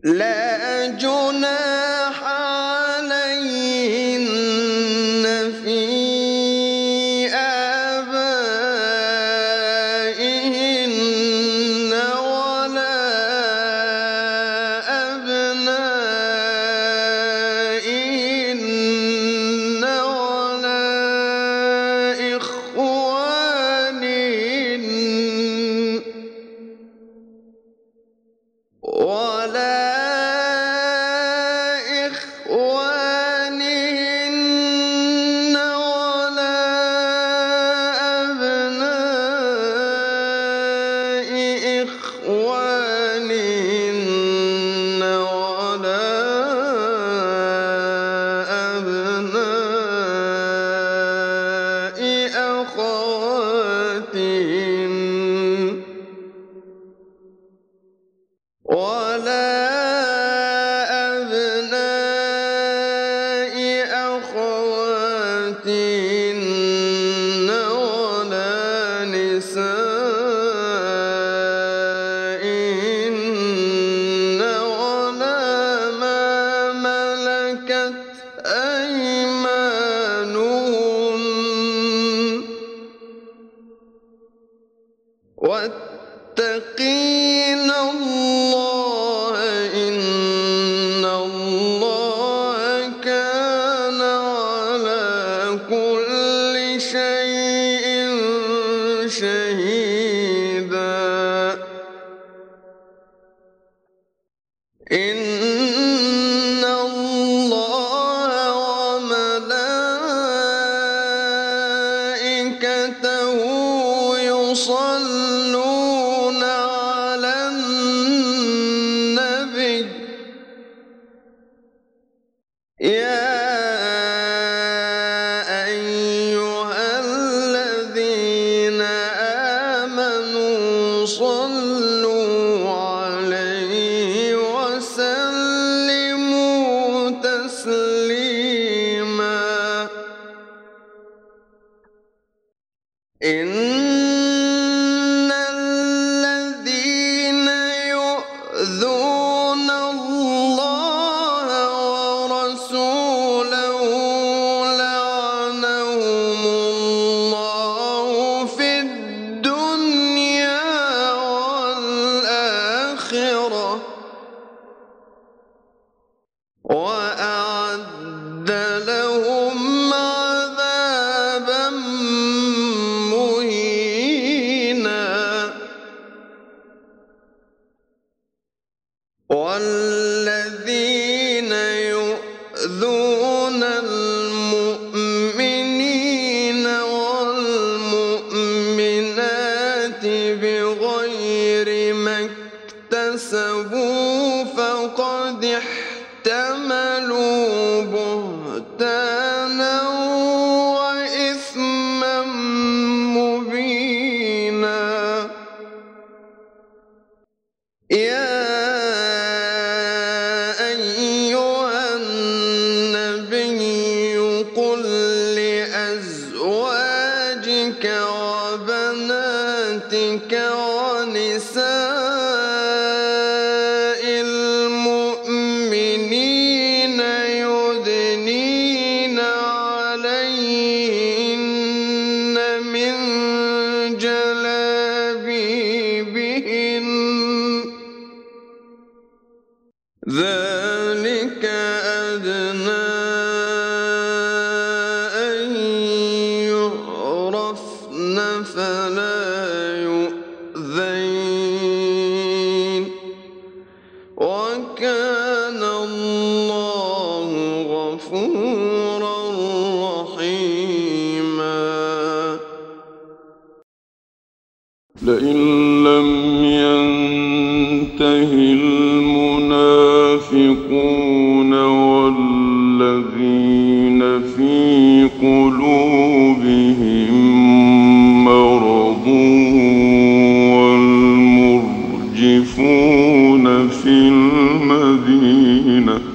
لا جناح عليهن في آبائهن ولا أبنائهن أخواتهن ولا نسائهن ولا ما ملكت أيمانهن واتقين الله إن الله كان على كل شيء شهيدا إن الله وملائكته يصلون على النبي يا أيها الذين آمنوا صلوا عليه وسلموا تسليما إن الذين يؤذون الله ورسوله لعنهم الله في الدنيا والآخرة وأعد لهم عذابا مهينا والذين يؤذون المؤمنين والمؤمنات بغير ما اكتسبوا فقد احتملوا بهتانا وإثما مبينا يا أيها النبي قل لأزواجك وبناتك ونساء المؤمنين يدنين عليهن من جلابيبهن ذلك أدنى أن يعرفن فلا يؤذين وكان الله غفورا رحيما لئن لم ينته المنافقون والذين في قلوبهم مرض والمرجفون في المدينة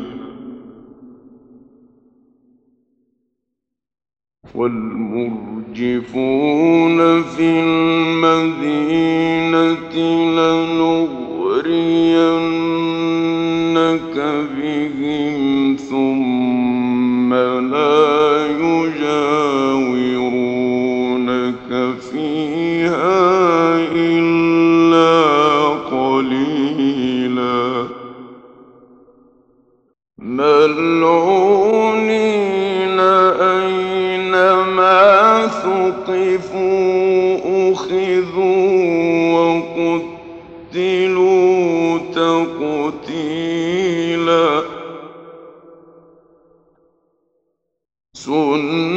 لنغرينك بهم ثم لا يجاورونك فيها إلا قليلا ملعونين أينما ثقفوا أخذوا وقتلوا تقتيلا سنة